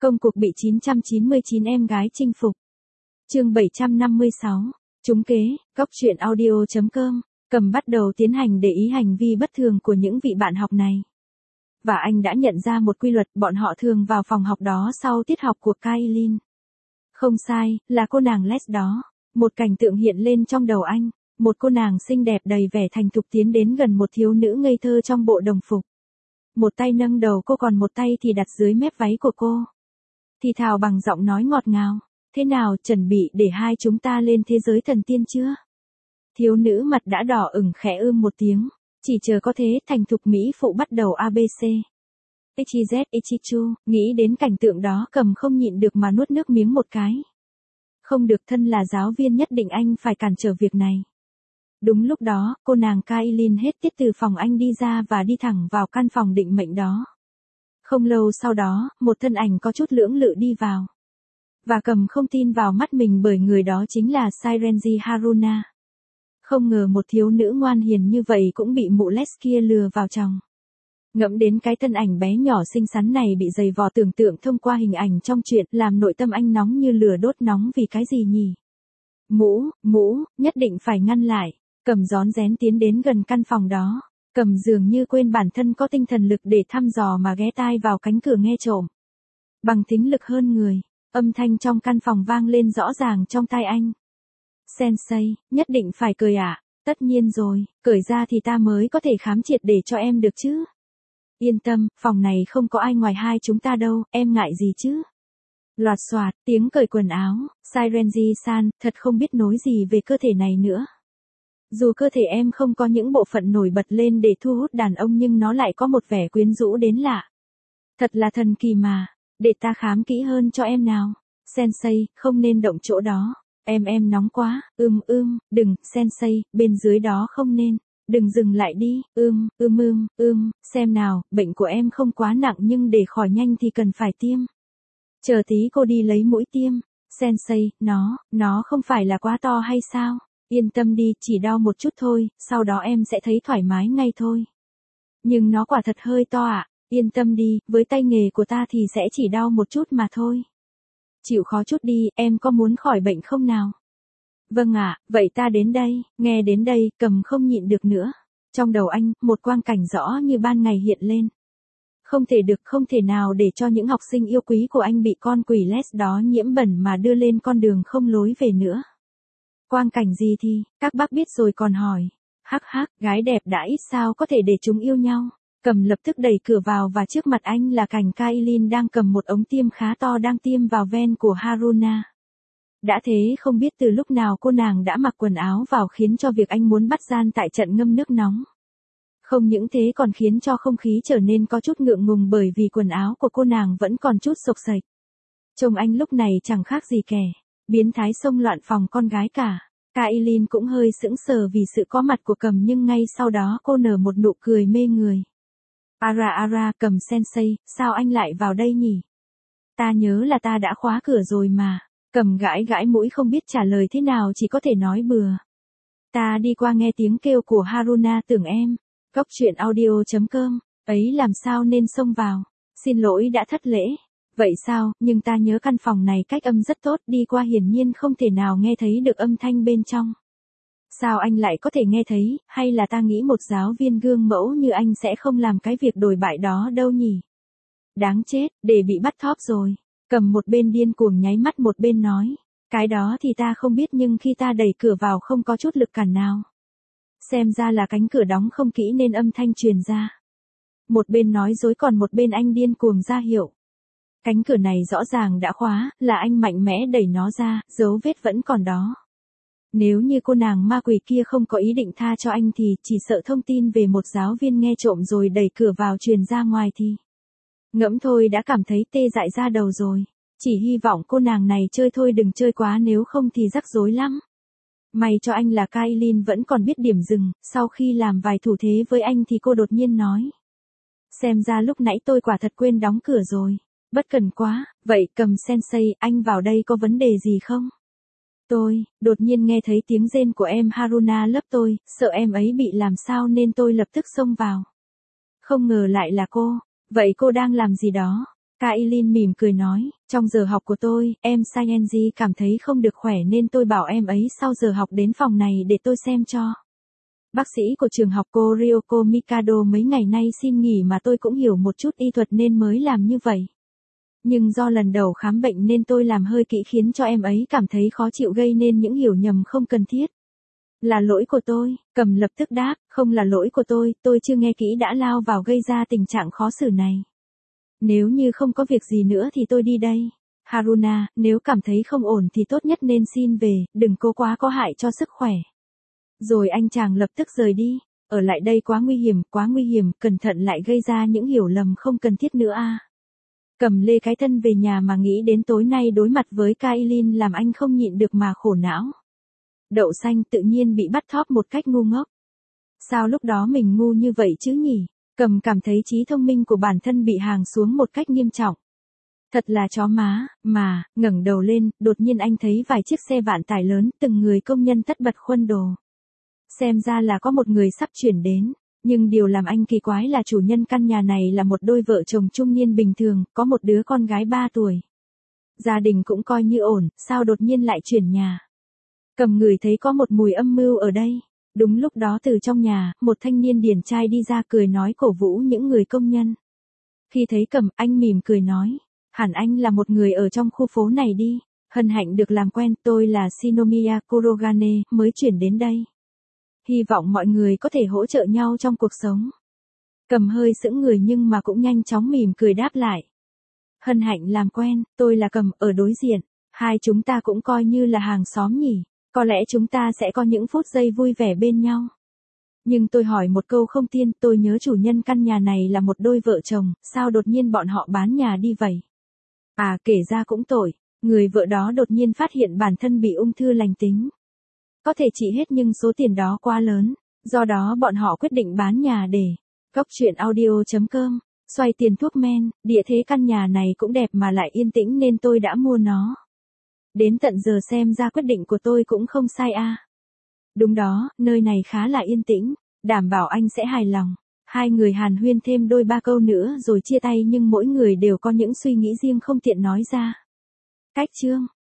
Công cuộc bị 999 em gái chinh phục. Chương 756. Trúng kế, góc truyện audio.com. Cầm bắt đầu tiến hành để ý hành vi bất thường của những vị bạn học này. Và anh đã nhận ra một quy luật, bọn họ thường vào phòng học đó sau tiết học của Kailin. Không sai, là cô nàng Les đó. Một cảnh tượng hiện lên trong đầu anh, một cô nàng xinh đẹp đầy vẻ thành thục tiến đến gần một thiếu nữ ngây thơ trong bộ đồng phục. Một tay nâng đầu cô, còn một tay thì đặt dưới mép váy của cô. Thì thào bằng giọng nói ngọt ngào, thế nào, chuẩn bị để hai chúng ta lên thế giới thần tiên chưa? Thiếu nữ mặt đã đỏ ửng khẽ một tiếng, chỉ chờ có thế, thành thục mỹ phụ bắt đầu ABC. XYZ Ichichu, nghĩ đến cảnh tượng đó Cầm không nhịn được mà nuốt nước miếng một cái. Không được, thân là giáo viên nhất định anh phải cản trở việc này. Đúng lúc đó, cô nàng Kailin hết tiết từ phòng anh đi ra và đi thẳng vào căn phòng định mệnh đó. Không lâu sau đó, một thân ảnh có chút lưỡng lự đi vào. Và Cầm không tin vào mắt mình bởi người đó chính là Sairenji Haruna. Không ngờ một thiếu nữ ngoan hiền như vậy cũng bị mụ Les kia lừa vào chồng. Ngẫm đến cái thân ảnh bé nhỏ xinh xắn này bị dày vò tưởng tượng thông qua hình ảnh trong truyện, làm nội tâm anh nóng như lửa đốt. Nóng vì cái gì nhỉ? Mũ, nhất định phải ngăn lại. Cầm rón rén tiến đến gần căn phòng đó. Cầm dường như quên bản thân có tinh thần lực để thăm dò mà ghé tai vào cánh cửa nghe trộm. Bằng thính lực hơn người, âm thanh trong căn phòng vang lên rõ ràng trong tai anh. Sensei, nhất định phải cười à? Tất nhiên rồi, cởi ra thì ta mới có thể khám triệt để cho em được chứ. Yên tâm, phòng này không có ai ngoài hai chúng ta đâu, em ngại gì chứ? Loạt xoạt, tiếng cởi quần áo, Sairenji-san, thật không biết nói gì về cơ thể này nữa. Dù cơ thể em không có những bộ phận nổi bật lên để thu hút đàn ông nhưng nó lại có một vẻ quyến rũ đến lạ. Thật là thần kỳ mà, để ta khám kỹ hơn cho em nào. Sensei, không nên động chỗ đó. Em nóng quá, đừng, Sensei, bên dưới đó không nên. Đừng, dừng lại đi, xem nào, bệnh của em không quá nặng nhưng để khỏi nhanh thì cần phải tiêm. Chờ tí cô đi lấy mũi tiêm. Sensei, nó không phải là quá to hay sao? Yên tâm đi, chỉ đau một chút thôi, sau đó em sẽ thấy thoải mái ngay thôi. Nhưng nó quả thật hơi to ạ. Yên tâm đi, với tay nghề của ta thì sẽ chỉ đau một chút mà thôi. Chịu khó chút đi, em có muốn khỏi bệnh không nào? Vâng ạ, vậy ta đến đây. Nghe đến đây, Cầm không nhịn được nữa. Trong đầu anh, một quang cảnh rõ như ban ngày hiện lên. Không thể được, không thể nào để cho những học sinh yêu quý của anh bị con quỷ Les đó nhiễm bẩn mà đưa lên con đường không lối về nữa. Quang cảnh gì thì, các bác biết rồi còn hỏi. Hắc, gái đẹp đã ít sao có thể để chúng yêu nhau. Cầm lập tức đẩy cửa vào và trước mặt anh là cảnh Kailin đang cầm một ống tiêm khá to đang tiêm vào ven của Haruna. Đã thế không biết từ lúc nào cô nàng đã mặc quần áo vào khiến cho việc anh muốn bắt gian tại trận ngâm nước nóng. Không những thế còn khiến cho không khí trở nên có chút ngượng ngùng bởi vì quần áo của cô nàng vẫn còn chút xộc xệch. Trông anh lúc này chẳng khác gì kẻ biến thái xông loạn phòng con gái cả. Kailin cũng hơi sững sờ vì sự có mặt của Cầm nhưng ngay sau đó cô nở một nụ cười mê người. Ara, Cầm Sensei, sao anh lại vào đây nhỉ? Ta nhớ là ta đã khóa cửa rồi mà. Cầm gãi mũi không biết trả lời thế nào, chỉ có thể nói bừa. Ta đi qua nghe tiếng kêu của Haruna tưởng em. Góc truyện audio.com, ấy làm sao nên xông vào. Xin lỗi đã thất lễ. Vậy sao, nhưng ta nhớ căn phòng này cách âm rất tốt, đi qua hiển nhiên không thể nào nghe thấy được âm thanh bên trong. Sao anh lại có thể nghe thấy, hay là ta nghĩ một giáo viên gương mẫu như anh sẽ không làm cái việc đồi bại đó đâu nhỉ? Đáng chết, để bị bắt thóp rồi. Cầm một bên điên cuồng nháy mắt một bên nói. Cái đó thì ta không biết nhưng khi ta đẩy cửa vào không có chút lực cản nào. Xem ra là cánh cửa đóng không kỹ nên âm thanh truyền ra. Một bên nói dối còn một bên anh điên cuồng ra hiệu. Cánh cửa này rõ ràng đã khóa, là anh mạnh mẽ đẩy nó ra, dấu vết vẫn còn đó. Nếu như cô nàng ma quỷ kia không có ý định tha cho anh thì chỉ sợ thông tin về một giáo viên nghe trộm rồi đẩy cửa vào truyền ra ngoài thì. Ngẫm thôi đã cảm thấy tê dại ra đầu rồi. Chỉ hy vọng cô nàng này chơi thôi đừng chơi quá nếu không thì rắc rối lắm. May cho anh là Kailin vẫn còn biết điểm dừng, sau khi làm vài thủ thế với anh thì cô đột nhiên nói. Xem ra lúc nãy tôi quả thật quên đóng cửa rồi. Bất cần quá, vậy Cầm Sensei, anh vào đây có vấn đề gì không? Tôi, đột nhiên nghe thấy tiếng rên của em Haruna lớp tôi, sợ em ấy bị làm sao nên tôi lập tức xông vào. Không ngờ lại là cô, vậy cô đang làm gì đó? Kailin mỉm cười nói, trong giờ học của tôi, em Sayenji cảm thấy không được khỏe nên tôi bảo em ấy sau giờ học đến phòng này để tôi xem cho. Bác sĩ của trường học cô Ryoko Mikado mấy ngày nay xin nghỉ mà tôi cũng hiểu một chút y thuật nên mới làm như vậy. Nhưng do lần đầu khám bệnh nên tôi làm hơi kỹ khiến cho em ấy cảm thấy khó chịu gây nên những hiểu nhầm không cần thiết. Là lỗi của tôi, Cầm lập tức đáp, không là lỗi của tôi chưa nghe kỹ đã lao vào gây ra tình trạng khó xử này. Nếu như không có việc gì nữa thì tôi đi đây. Haruna, nếu cảm thấy không ổn thì tốt nhất nên xin về, đừng cố quá có hại cho sức khỏe. Rồi anh chàng lập tức rời đi, ở lại đây quá nguy hiểm, cẩn thận lại gây ra những hiểu lầm không cần thiết nữa a. Cầm lê cái thân về nhà mà nghĩ đến tối nay đối mặt với Kailin làm anh không nhịn được mà khổ não. Đậu xanh tự nhiên bị bắt thóp một cách ngu ngốc. Sao lúc đó mình ngu như vậy chứ nhỉ? Cầm cảm thấy trí thông minh của bản thân bị hàng xuống một cách nghiêm trọng. Thật là chó má, mà, ngẩng đầu lên, đột nhiên anh thấy vài chiếc xe vạn tải lớn, từng người công nhân tất bật khuân đồ. Xem ra là có một người sắp chuyển đến, nhưng điều làm anh kỳ quái là chủ nhân căn nhà này là một đôi vợ chồng trung niên bình thường, có một đứa con gái 3 tuổi. Gia đình cũng coi như ổn, sao đột nhiên lại chuyển nhà? Cầm ngửi thấy có một mùi âm mưu ở đây. Đúng lúc đó từ trong nhà, một thanh niên điển trai đi ra cười nói cổ vũ những người công nhân. Khi thấy Cầm, anh mỉm cười nói, hẳn anh là một người ở trong khu phố này đi, hân hạnh được làm quen, tôi là Shinomiya Kurogane, mới chuyển đến đây. Hy vọng mọi người có thể hỗ trợ nhau trong cuộc sống. Cầm hơi sững người nhưng mà cũng nhanh chóng mỉm cười đáp lại. Hân hạnh làm quen, tôi là Cầm, ở đối diện, hai chúng ta cũng coi như là hàng xóm nhỉ. Có lẽ chúng ta sẽ có những phút giây vui vẻ bên nhau. Nhưng tôi hỏi một câu không tiên, tôi nhớ chủ nhân căn nhà này là một đôi vợ chồng, sao đột nhiên bọn họ bán nhà đi vậy? À, kể ra cũng tội, người vợ đó đột nhiên phát hiện bản thân bị ung thư lành tính. Có thể trị hết nhưng số tiền đó quá lớn, do đó bọn họ quyết định bán nhà để. Goctruyện.audio.com, xoay tiền thuốc men, địa thế căn nhà này cũng đẹp mà lại yên tĩnh nên tôi đã mua nó. Đến tận giờ xem ra quyết định của tôi cũng không sai a. Đúng đó, nơi này khá là yên tĩnh, đảm bảo anh sẽ hài lòng. Hai người hàn huyên thêm đôi ba câu nữa rồi chia tay nhưng mỗi người đều có những suy nghĩ riêng không tiện nói ra. Cách chương